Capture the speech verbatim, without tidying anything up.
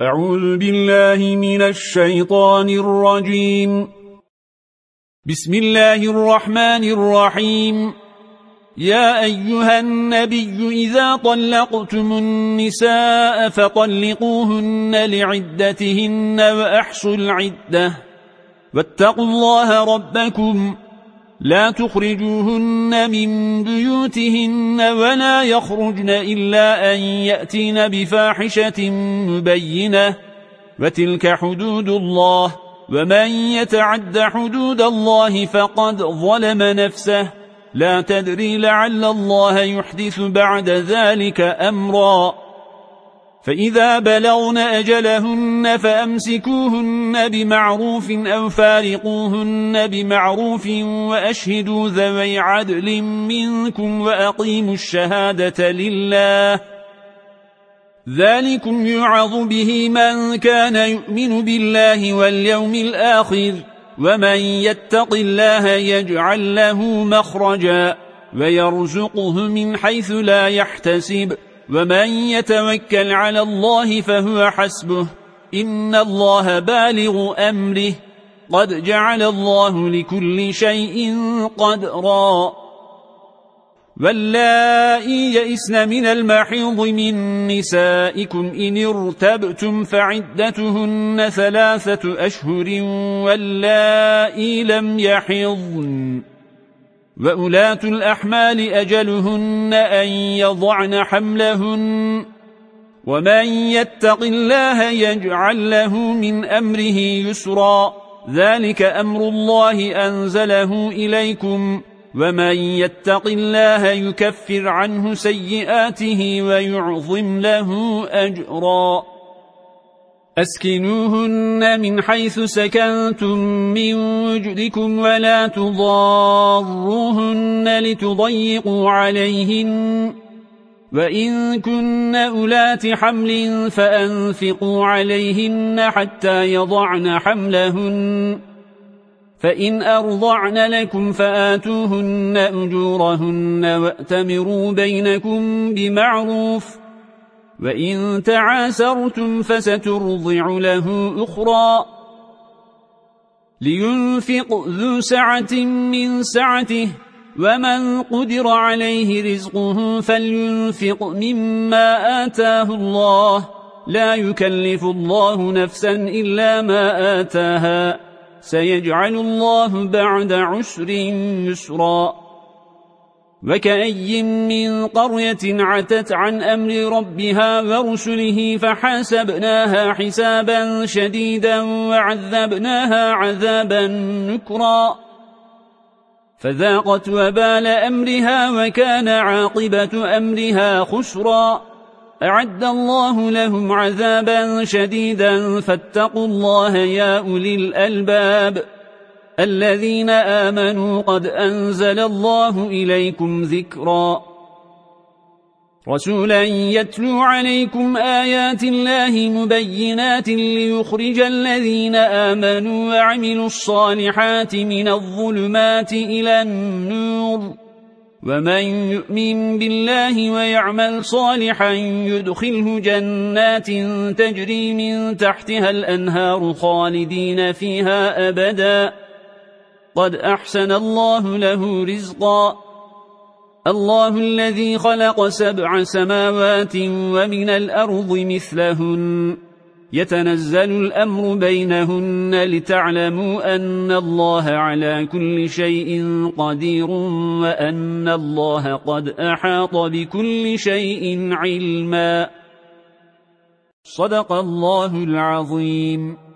أعوذ بالله من الشيطان الرجيم. بسم الله الرحمن الرحيم. يا أيها النبي إذا طلقتم النساء فطلقوهن لعدتهن وأحصوا العدة واتقوا الله ربكم لا تخرجوهن من بيوتهن ولا يخرجن إلا أن يأتين بفاحشة مبينة وتلك حدود الله ومن يتعد حدود الله فقد ظلم نفسه لا تدري لعل الله يحدث بعد ذلك أمرا فإذا بلغن أجلهن فأمسكوهن بمعروف أو فارقوهن بمعروف وأشهدوا ذوي عدل منكم وأقيموا الشهادة لله ذلكم يعظ به من كان يؤمن بالله واليوم الآخر ومن يتق الله يجعل له مخرجا ويرزقه من حيث لا يحتسب ومن يتوكل على الله فهو حسبه إن الله بالغ أمره قد جعل الله لكل شيء قدرا واللائي يئسن من المحيض من نسائكم إن ارتبتم فعدتهن ثلاثة أشهر واللائي لم يحضن وأولاة الأحمال أجلهن أن يضعن حملهن ومن يتق الله يجعل له من أمره يسرا ذلك أمر الله أنزله إليكم ومن يتق الله يكفر عنه سيئاته ويعظم له أجرا أسكنوهن من حيث سكنتم من وجدكم ولا تضاروهن لتضيقوا عليهن وإن كن أولات حمل فأنفقوا عليهن حتى يضعن حملهن فإن أرضعن لكم فآتوهن أجورهن وأتمروا بينكم بمعروف وإن تعاسرتم فسترضع له أخرى لينفق ذو سعة من سعته ومن قدر عليه رزقه فلينفق مما آتاه الله لا يكلف الله نفسا إلا ما آتاها سيجعل الله بعد عسر يسرا وكأي من قرية عتت عن أمر ربها ورسله فحاسبناها حسابا شديدا وعذبناها عذابا نكرا فذاقت وبال أمرها وكان عاقبة أمرها خسرا أعد الله لهم عذابا شديدا فاتقوا الله يا أولي الألباب الذين آمنوا قد أنزل الله إليكم ذكرا رسولا يتلو عليكم آيات الله مبينات ليخرج الذين آمنوا وعملوا الصالحات من الظلمات إلى النور ومن يؤمن بالله ويعمل صالحا يدخله جنات تجري من تحتها الأنهار خالدين فيها أبدا قد أحسن الله له رزقا الله الذي خلق سبع سماوات ومن الأرض مثلهن يتنزل الأمر بينهن لتعلموا أن الله على كل شيء قدير وأن الله قد أحاط بكل شيء علما صدق الله العظيم.